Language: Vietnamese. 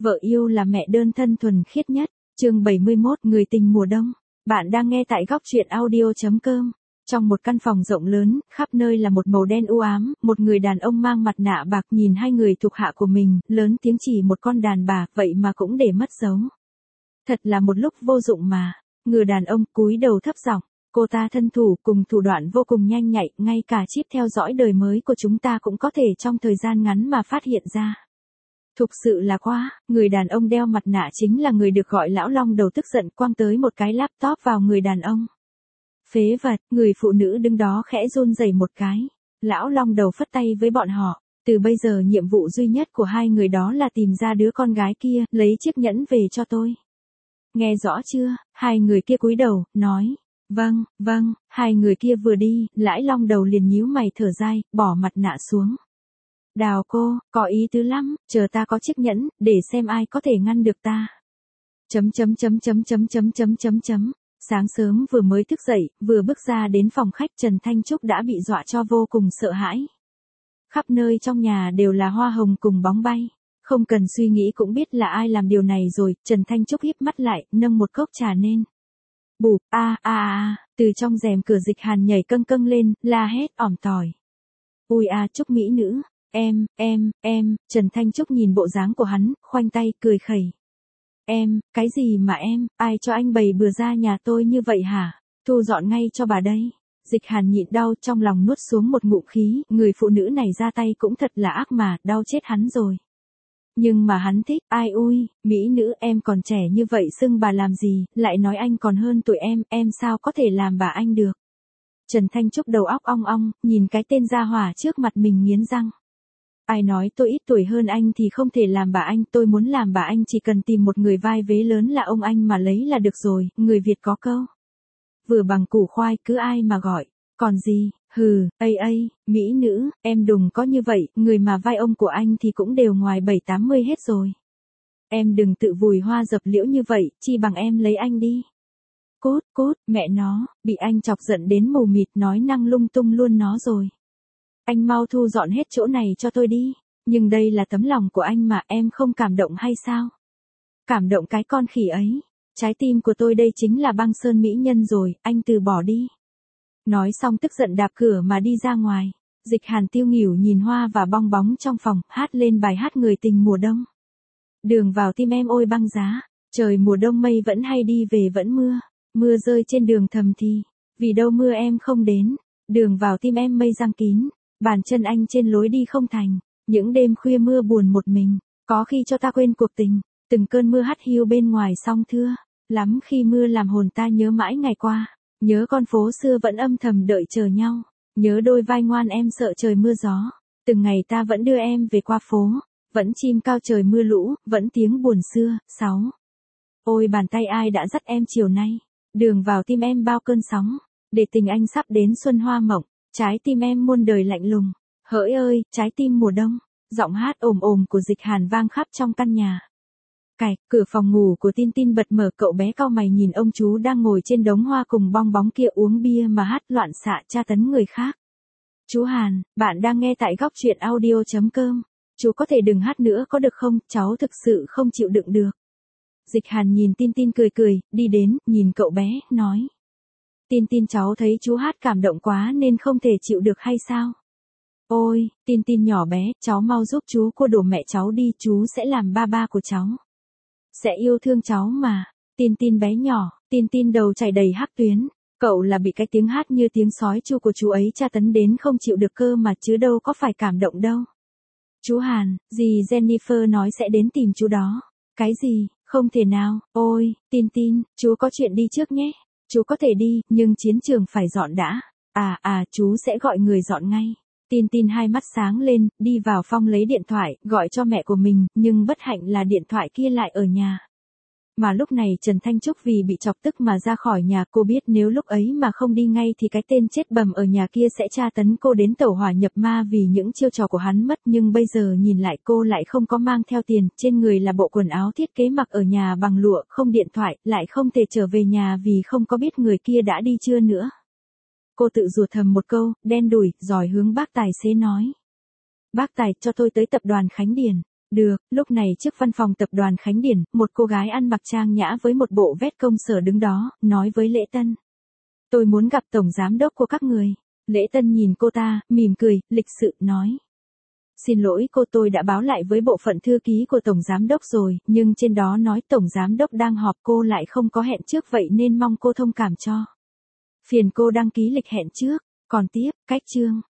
Vợ yêu là mẹ đơn thân thuần khiết nhất. Chương 71, người tình mùa đông. Bạn đang nghe tại góc truyện audio.com. Trong một căn phòng rộng lớn, khắp nơi là một màu đen u ám, một người đàn ông mang mặt nạ bạc nhìn hai người thuộc hạ của mình, lớn tiếng chỉ một con đàn bà, vậy mà cũng để mất dấu. Thật là một lúc vô dụng mà. Người đàn ông cúi đầu thấp giọng, cô ta thân thủ cùng thủ đoạn vô cùng nhanh nhạy, ngay cả chip theo dõi đời mới của chúng ta cũng có thể trong thời gian ngắn mà phát hiện ra. Thực sự là quá, người đàn ông đeo mặt nạ chính là người được gọi lão long đầu tức giận quăng tới một cái laptop vào người đàn ông. Phế vật, người phụ nữ đứng đó khẽ run rẩy một cái. Lão long đầu phất tay với bọn họ, từ bây giờ nhiệm vụ duy nhất của hai người đó là tìm ra đứa con gái kia, lấy chiếc nhẫn về cho tôi. Nghe rõ chưa? Hai người kia cúi đầu, nói. Vâng, vâng, hai người kia vừa đi, lão long đầu liền nhíu mày thở dài, bỏ mặt nạ xuống. Đào cô, có ý tứ lắm, chờ ta có chiếc nhẫn, để xem ai có thể ngăn được ta. Sáng sớm vừa mới thức dậy, vừa bước ra đến phòng khách Trần Thanh Trúc đã bị dọa cho vô cùng sợ hãi. Khắp nơi trong nhà đều là hoa hồng cùng bóng bay. Không cần suy nghĩ cũng biết là ai làm điều này rồi, Trần Thanh Trúc híp mắt lại, nâng một cốc trà lên. Bụp, từ trong rèm cửa Dịch Hàn nhảy câng câng lên, la hét ỏm tỏi. Ui Trúc mỹ nữ. Em, Trần Thanh Trúc nhìn bộ dáng của hắn, khoanh tay, cười khẩy. Em, cái gì mà em, ai cho anh bày bừa ra nhà tôi như vậy hả? Thu dọn ngay cho bà đây. Dịch Hàn nhịn đau trong lòng nuốt xuống một ngụm khí, người phụ nữ này ra tay cũng thật là ác mà, đau chết hắn rồi. Nhưng mà hắn thích, ai ui, mỹ nữ em còn trẻ như vậy xưng bà làm gì, lại nói anh còn hơn tuổi em sao có thể làm bà anh được. Trần Thanh Trúc đầu óc ong ong, nhìn cái tên gia hỏa trước mặt mình nghiến răng. Ai nói tôi ít tuổi hơn anh thì không thể làm bà anh, tôi muốn làm bà anh chỉ cần tìm một người vai vế lớn là ông anh mà lấy là được rồi, người Việt có câu. Vừa bằng củ khoai cứ ai mà gọi, còn gì, hừ, mỹ nữ, em đừng có như vậy, người mà vai ông của anh thì cũng đều ngoài 7-80 hết rồi. Em đừng tự vùi hoa dập liễu như vậy, chi bằng em lấy anh đi. Cút, mẹ nó, bị anh chọc giận đến mù mịt nói năng lung tung luôn nó rồi. Anh mau thu dọn hết chỗ này cho tôi đi, nhưng đây là tấm lòng của anh mà em không cảm động hay sao? Cảm động cái con khỉ ấy, trái tim của tôi đây chính là băng sơn mỹ nhân rồi, anh từ bỏ đi. Nói xong tức giận đạp cửa mà đi ra ngoài, Dịch Hàn tiêu nghỉu nhìn hoa và bong bóng trong phòng, hát lên bài hát người tình mùa đông. Đường vào tim em ôi băng giá, trời mùa đông mây vẫn hay đi về vẫn mưa rơi trên đường thầm thì, vì đâu mưa em không đến, đường vào tim em mây giăng kín. Bàn chân anh trên lối đi không thành, những đêm khuya mưa buồn một mình, có khi cho ta quên cuộc tình, từng cơn mưa hắt hiu bên ngoài song thưa, lắm khi mưa làm hồn ta nhớ mãi ngày qua, nhớ con phố xưa vẫn âm thầm đợi chờ nhau, nhớ đôi vai ngoan em sợ trời mưa gió, từng ngày ta vẫn đưa em về qua phố, vẫn chim cao trời mưa lũ, vẫn tiếng buồn xưa. 6. Ôi bàn tay ai đã dắt em chiều nay, đường vào tim em bao cơn sóng, để tình anh sắp đến xuân hoa mộng. Trái tim em muôn đời lạnh lùng, hỡi ơi, trái tim mùa đông, giọng hát ồm ồm của Dịch Hàn vang khắp trong căn nhà. Cửa phòng ngủ của Tin Tin bật mở, cậu bé cau mày nhìn ông chú đang ngồi trên đống hoa cùng bong bóng kia uống bia mà hát loạn xạ tra tấn người khác. Chú Hàn, bạn đang nghe tại góc truyện audio.com, chú có thể đừng hát nữa có được không, cháu thực sự không chịu đựng được. Dịch Hàn nhìn Tin Tin cười, đi đến, nhìn cậu bé, nói. Tin cháu thấy chú hát cảm động quá nên không thể chịu được hay sao? Ôi, Tin nhỏ bé, cháu mau giúp chú cua đổ mẹ cháu đi, chú sẽ làm ba của cháu. Sẽ yêu thương cháu mà. Tin bé nhỏ, Tin đầu chảy đầy hắc tuyến, cậu là bị cái tiếng hát như tiếng sói chu của chú ấy tra tấn đến không chịu được cơ mà chứ đâu có phải cảm động đâu. Chú Hàn, dì Jennifer nói sẽ đến tìm chú đó. Cái gì, không thể nào, ôi, Tin, chú có chuyện đi trước nhé. Chú có thể đi, nhưng chiến trường phải dọn đã. Chú sẽ gọi người dọn ngay. Tin hai mắt sáng lên, đi vào phòng lấy điện thoại, gọi cho mẹ của mình, nhưng bất hạnh là điện thoại kia lại ở nhà. Mà lúc này Trần Thanh Trúc vì bị chọc tức mà ra khỏi nhà, cô biết nếu lúc ấy mà không đi ngay thì cái tên chết bầm ở nhà kia sẽ tra tấn cô đến tẩu hỏa nhập ma vì những chiêu trò của hắn mất, nhưng bây giờ nhìn lại cô lại không có mang theo tiền, trên người là bộ quần áo thiết kế mặc ở nhà bằng lụa, không điện thoại, lại không thể trở về nhà vì không có biết người kia đã đi chưa nữa. Cô tự rủa thầm một câu, đen đủi, rồi hướng bác tài xế nói. Bác tài, cho tôi tới tập đoàn Khánh Điền. Được, lúc này trước văn phòng tập đoàn Khánh Điển, một cô gái ăn mặc trang nhã với một bộ vest công sở đứng đó, nói với Lễ Tân. Tôi muốn gặp tổng giám đốc của các người. Lễ Tân nhìn cô ta, mỉm cười, lịch sự, nói. Xin lỗi cô, tôi đã báo lại với bộ phận thư ký của tổng giám đốc rồi, nhưng trên đó nói tổng giám đốc đang họp, cô lại không có hẹn trước, vậy nên mong cô thông cảm cho. Phiền cô đăng ký lịch hẹn trước. Còn tiếp, cách chương.